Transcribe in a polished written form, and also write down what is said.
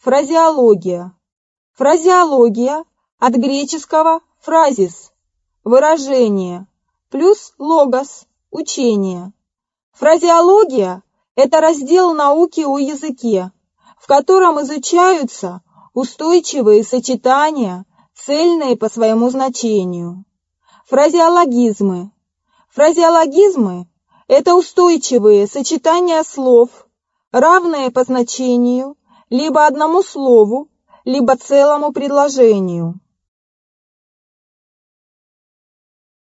Фразеология. Фразеология от греческого «фразис» – выражение, плюс «логос» – учение. Фразеология – это раздел науки о языке, в котором изучаются устойчивые сочетания, цельные по своему значению. Фразеологизмы. Фразеологизмы – это устойчивые сочетания слов, равные по значению либо одному слову, либо целому предложению.